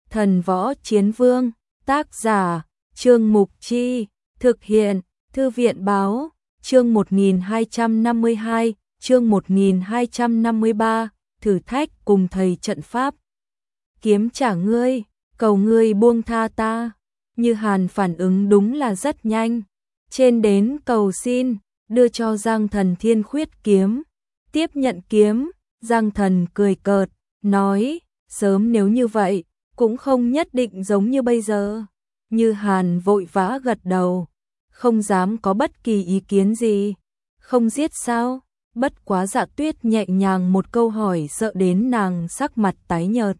Thần Võ Chiến Vương, tác giả, Trương Mục Chi, thực hiện, Thư viện Báo, chương 1252, chương 1253, thử thách cùng thầy trận pháp. Kiếm trả ngươi, cầu ngươi buông tha ta. Như Hàn phản ứng đúng là rất nhanh. Trên đến cầu xin, đưa cho Giang Thần Thiên Khuyết kiếm. Tiếp nhận kiếm, Giang Thần cười cợt, nói, sớm nếu như vậy, cũng không nhất định giống như bây giờ. Như Hàn vội vã gật đầu, không dám có bất kỳ ý kiến gì. Không giết sao? Bất quá Dạ Tuyết nhẹ nhàng một câu hỏi sợ đến nàng sắc mặt tái nhợt.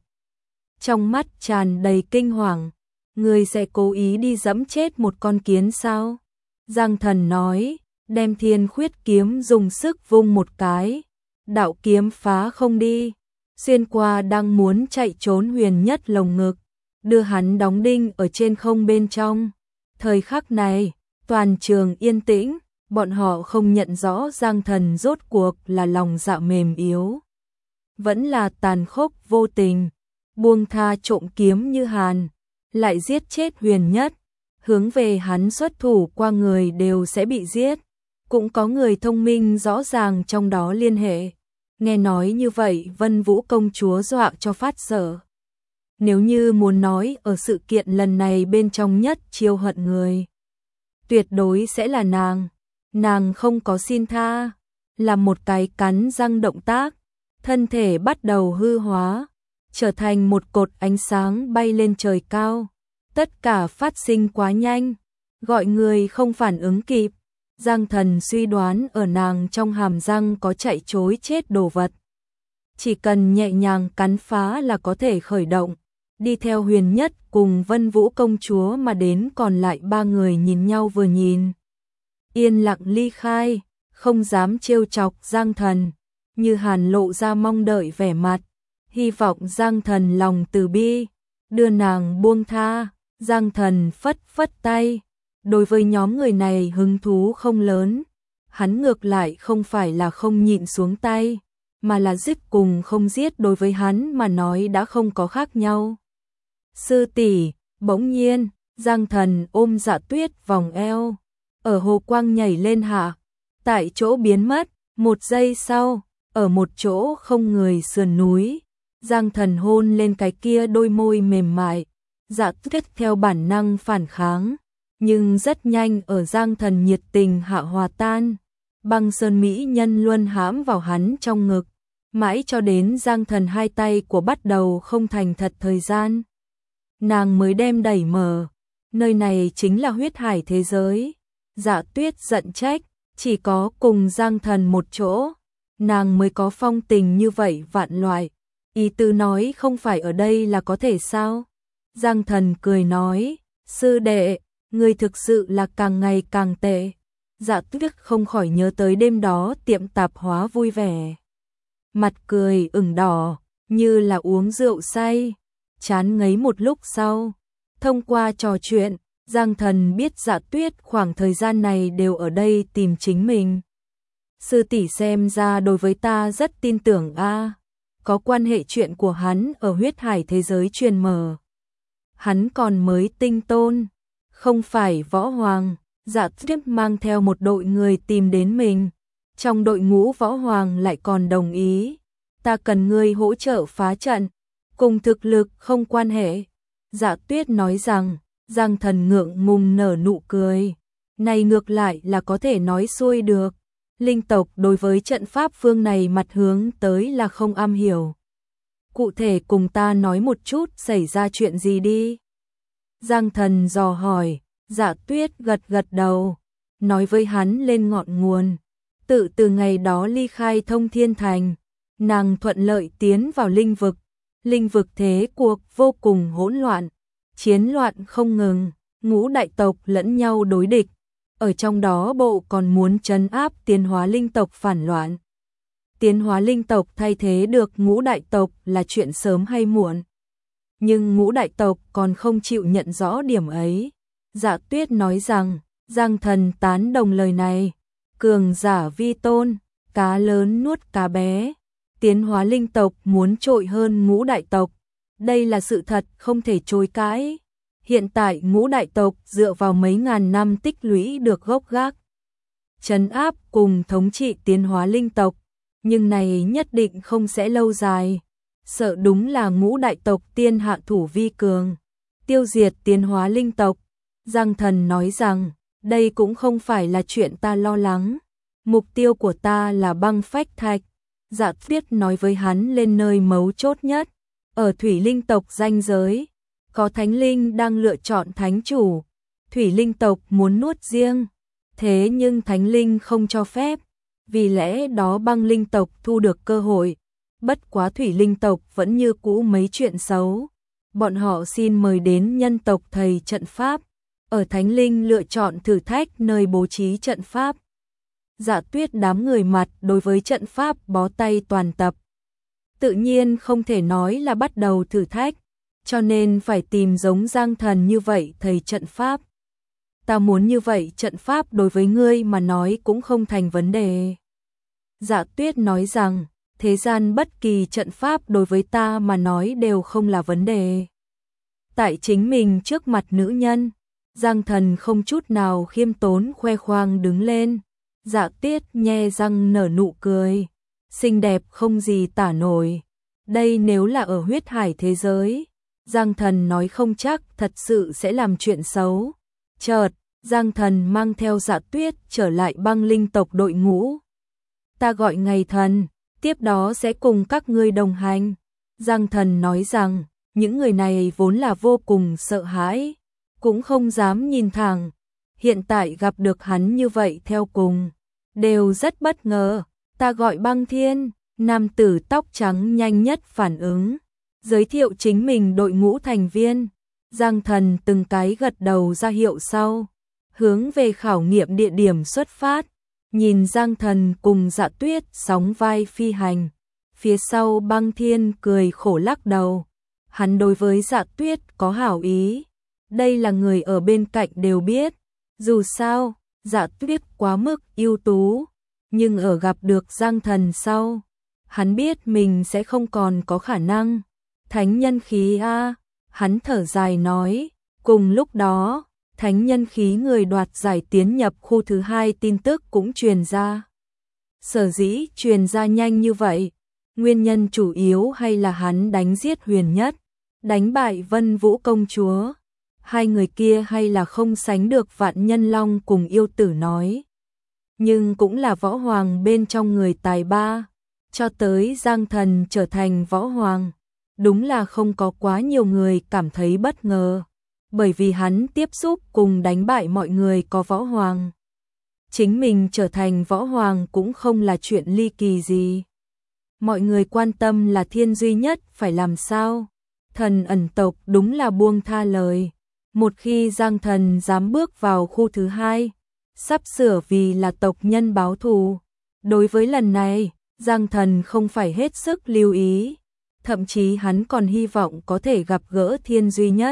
Trong mắt tràn đầy kinh hoàng, ngươi sẽ cố ý đi giẫm chết một con kiến sao? Giang Thần nói, đem Thiên Khuyết kiếm dùng sức vung một cái, đạo kiếm phá không đi, xuyên qua đang muốn chạy trốn Huyền Nhất lồng ngực, đưa hắn đóng đinh ở trên không bên trong. Thời khắc này, toàn trường yên tĩnh, bọn họ không nhận rõ Giang Thần rốt cuộc là lòng dạ mềm yếu, vẫn là tàn khốc vô tình, buông tha trộm kiếm Như Hàn, lại giết chết Huyền Nhất, hướng về hắn xuất thủ qua người đều sẽ bị giết. Cũng có người thông minh rõ ràng trong đó liên hệ. Nghe nói như vậy Vân Vũ công chúa dọa cho phát sợ. Nếu như muốn nói ở sự kiện lần này bên trong nhất chiêu hận người, tuyệt đối sẽ là nàng. Nàng không có xin tha, là một cái cắn răng động tác, thân thể bắt đầu hư hóa, trở thành một cột ánh sáng bay lên trời cao. Tất cả phát sinh quá nhanh, gọi người không phản ứng kịp. Giang Thần suy đoán ở nàng trong hàm răng có chạy trối chết đồ vật. Chỉ cần nhẹ nhàng cắn phá là có thể khởi động, đi theo Huyền Nhất cùng Vân Vũ công chúa mà đến. Còn lại ba người nhìn nhau vừa nhìn, yên lặng ly khai, không dám trêu chọc Giang Thần. Như Hàn lộ ra mong đợi vẻ mặt, hy vọng Giang Thần lòng từ bi, đưa nàng buông tha. Giang Thần phất phất tay, đối với nhóm người này hứng thú không lớn, hắn ngược lại không phải là không nhịn xuống tay, mà là giết cùng không giết đối với hắn mà nói đã không có khác nhau. Sư tỷ, bỗng nhiên, Giang Thần ôm Dạ Tuyết vòng eo, ở hồ quang nhảy lên hạ, tại chỗ biến mất. Một giây sau, ở một chỗ không người sườn núi, Giang Thần hôn lên cái kia đôi môi mềm mại. Dạ Tuyết theo bản năng phản kháng, nhưng rất nhanh ở Giang Thần nhiệt tình hạ hòa tan. Băng sơn mỹ nhân luôn hãm vào hắn trong ngực, mãi cho đến Giang Thần hai tay của bắt đầu không thành thật thời gian, nàng mới đem đẩy mở. Nơi này chính là huyết hải thế giới. Dạ Tuyết giận trách, chỉ có cùng Giang Thần một chỗ, nàng mới có phong tình như vậy vạn loại. Ý tứ nói không phải ở đây là có thể sao? Giang Thần cười nói, sư đệ, người thực sự là càng ngày càng tệ. Dạ Tuyết không khỏi nhớ tới đêm đó tiệm tạp hóa vui vẻ, mặt cười ửng đỏ, như là uống rượu say. Chán ngấy một lúc sau, thông qua trò chuyện, Giang Thần biết Dạ Tuyết khoảng thời gian này đều ở đây tìm chính mình. Sư tỷ xem ra đối với ta rất tin tưởng a. Có quan hệ chuyện của hắn ở huyết hải thế giới truyền mở. Hắn còn mới tinh tôn, không phải võ hoàng. Dạ Tuyết mang theo một đội người tìm đến mình, trong đội ngũ võ hoàng lại còn đồng ý. Ta cần ngươi hỗ trợ phá trận, cùng thực lực không quan hệ. Dạ Tuyết nói rằng. Giang Thần ngượng ngùng nở nụ cười, này ngược lại là có thể nói xuôi được. Linh tộc đối với trận pháp phương này mặt hướng tới là không am hiểu. Cụ thể cùng ta nói một chút xảy ra chuyện gì đi. Giang Thần dò hỏi. Dạ Tuyết gật gật đầu, nói với hắn lên ngọn nguồn. Từ ngày đó ly khai Thông Thiên Thành, nàng thuận lợi tiến vào linh vực. Linh vực thế cuộc vô cùng hỗn loạn, chiến loạn không ngừng, ngũ đại tộc lẫn nhau đối địch. Ở trong đó bộ còn muốn trấn áp tiến hóa linh tộc phản loạn. Tiến hóa linh tộc thay thế được ngũ đại tộc là chuyện sớm hay muộn. Nhưng ngũ đại tộc còn không chịu nhận rõ điểm ấy. Dạ Tuyết nói rằng, Giang Thần tán đồng lời này. Cường giả vi tôn, cá lớn nuốt cá bé. Tiến hóa linh tộc muốn trội hơn ngũ đại tộc, Đây là sự thật không thể chối cãi. Hiện tại ngũ đại tộc dựa vào mấy ngàn năm tích lũy được gốc gác, trấn áp cùng thống trị tiến hóa linh tộc, nhưng này nhất định không sẽ lâu dài. Sợ đúng là ngũ đại tộc tiên hạ thủ vi cường, tiêu diệt tiến hóa linh tộc. Giang Thần nói rằng, đây cũng không phải là chuyện ta lo lắng. Mục tiêu của ta là băng phách thạch. Dạ Tuyết nói với hắn lên nơi mấu chốt nhất. Ở thủy linh tộc ranh giới, có thánh linh đang lựa chọn thánh chủ. Thủy linh tộc muốn nuốt riêng, thế nhưng thánh linh không cho phép. Vì lẽ đó băng linh tộc thu được cơ hội. Bất quá thủy linh tộc vẫn như cũ mấy chuyện xấu. Bọn họ xin mời đến nhân tộc thầy trận pháp. Ở thánh linh lựa chọn thử thách nơi bố trí trận pháp. Dạ Tuyết đám người mặt đối với trận pháp bó tay toàn tập. Tự nhiên không thể nói là bắt đầu thử thách, cho nên phải tìm giống Giang Thần như vậy thầy trận pháp. Ta muốn như vậy trận pháp đối với ngươi mà nói cũng không thành vấn đề. Dạ Tuyết nói rằng, thế gian bất kỳ trận pháp đối với ta mà nói đều không là vấn đề. Tại chính mình trước mặt nữ nhân, Giang Thần không chút nào khiêm tốn khoe khoang đứng lên. Dạ Tuyết nhe răng nở nụ cười, xinh đẹp không gì tả nổi. Đây nếu là ở huyết hải thế giới, Giang Thần nói không chắc thật sự sẽ làm chuyện xấu. Chợt, Giang Thần mang theo Dạ Tuyết trở lại băng linh tộc đội ngũ. Ta gọi ngày thần, tiếp đó sẽ cùng các ngươi đồng hành. Giang Thần nói rằng, những người này vốn là vô cùng sợ hãi, cũng không dám nhìn thẳng. Hiện tại gặp được hắn như vậy theo cùng, đều rất bất ngờ. Ta gọi Băng Thiên, nam tử tóc trắng nhanh nhất phản ứng, giới thiệu chính mình đội ngũ thành viên. Giang Thần từng cái gật đầu ra hiệu sau, hướng về khảo nghiệm địa điểm xuất phát. Nhìn Giang Thần cùng Dạ Tuyết sóng vai phi hành, phía sau Băng Thiên cười khổ lắc đầu. Hắn đối với Dạ Tuyết có hảo ý, đây là người ở bên cạnh đều biết. Dù sao, Dạ Tuyết quá mức ưu tú, nhưng ở gặp được Giang Thần sau, hắn biết mình sẽ không còn có khả năng. Thánh nhân khí a, hắn thở dài nói. Cùng lúc đó, thánh nhân khí người đoạt giải tiến nhập khu thứ 2 tin tức cũng truyền ra. Sở dĩ truyền ra nhanh như vậy, nguyên nhân chủ yếu hay là hắn đánh giết Huyền Nhất, đánh bại Vân Vũ công chúa. Hai người kia hay là không sánh được Vạn Nhân Long cùng yêu tử nói. Nhưng cũng là võ hoàng bên trong người tài ba. Cho tới Giang Thần trở thành võ hoàng, đúng là không có quá nhiều người cảm thấy bất ngờ. Bởi vì hắn tiếp xúc cùng đánh bại mọi người có võ hoàng. Chính mình trở thành võ hoàng cũng không là chuyện ly kỳ gì. Mọi người quan tâm là Thiên Duy Nhất phải làm sao. Thần ẩn tộc đúng là buông tha lời. Một khi Giang Thần dám bước vào khu thứ 2, sắp sửa vì là tộc nhân báo thù. Đối với lần này, Giang Thần không phải hết sức lưu ý. Thậm chí hắn còn hy vọng có thể gặp gỡ Thiên Duy Nhất,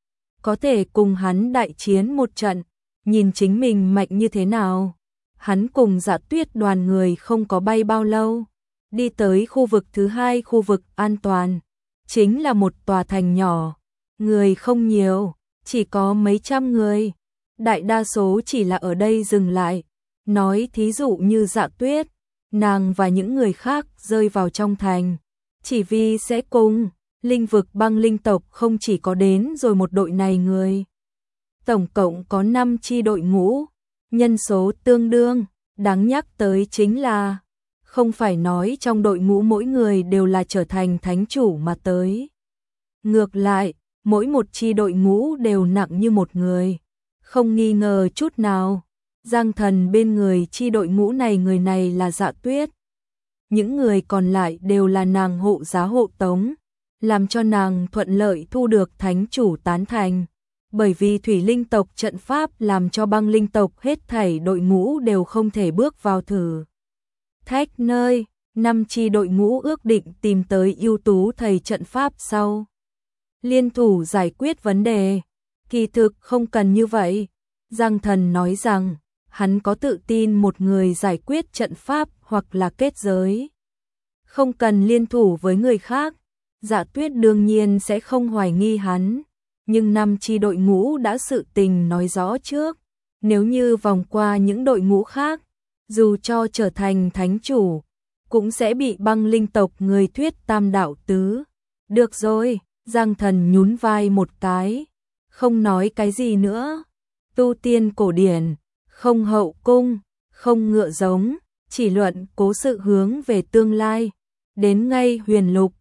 có thể cùng hắn đại chiến một trận, nhìn chính mình mạnh như thế nào. Hắn cùng Dạ Tuyết đoàn người không có bay bao lâu, đi tới khu vực thứ 2, khu vực an toàn. Chính là một tòa thành nhỏ, người không nhiều, chỉ có mấy trăm người. Đại đa số chỉ là ở đây dừng lại. Nói thí dụ như Dạ Tuyết, nàng và những người khác rơi vào trong thành, chỉ vì sẽ cùng linh vực băng linh tộc không chỉ có đến rồi một đội này người. Tổng cộng có 5 chi đội ngũ, nhân số tương đương. Đáng nhắc tới chính là, không phải nói trong đội ngũ mỗi người đều là trở thành thánh chủ mà tới. Ngược lại, mỗi một chi đội ngũ đều nặng như một người. Không nghi ngờ chút nào, Giang Thần bên người chi đội ngũ này người này là Dạ Tuyết. Những người còn lại đều là nàng hộ giá hộ tống, làm cho nàng thuận lợi thu được thánh chủ tán thành. Bởi vì thủy linh tộc trận pháp làm cho băng linh tộc hết thảy đội ngũ đều không thể bước vào thử thách nơi. 5 chi đội ngũ ước định tìm tới ưu tú thầy trận pháp sau, liên thủ giải quyết vấn đề. Kỳ thực không cần như vậy. Giang Thần nói rằng, hắn có tự tin một người giải quyết trận pháp hoặc là kết giới. Không cần liên thủ với người khác. Dạ Tuyết đương nhiên sẽ không hoài nghi hắn, nhưng 5 chi đội ngũ đã sự tình nói rõ trước, nếu như vòng qua những đội ngũ khác, dù cho trở thành thánh chủ, cũng sẽ bị băng linh tộc người thuyết tam đạo tứ. Được rồi, Giang Thần nhún vai một cái, không nói cái gì nữa. Tu tiên cổ điển, không hậu cung, không ngựa giống, chỉ luận cố sự hướng về tương lai. Đến ngay huyền lục,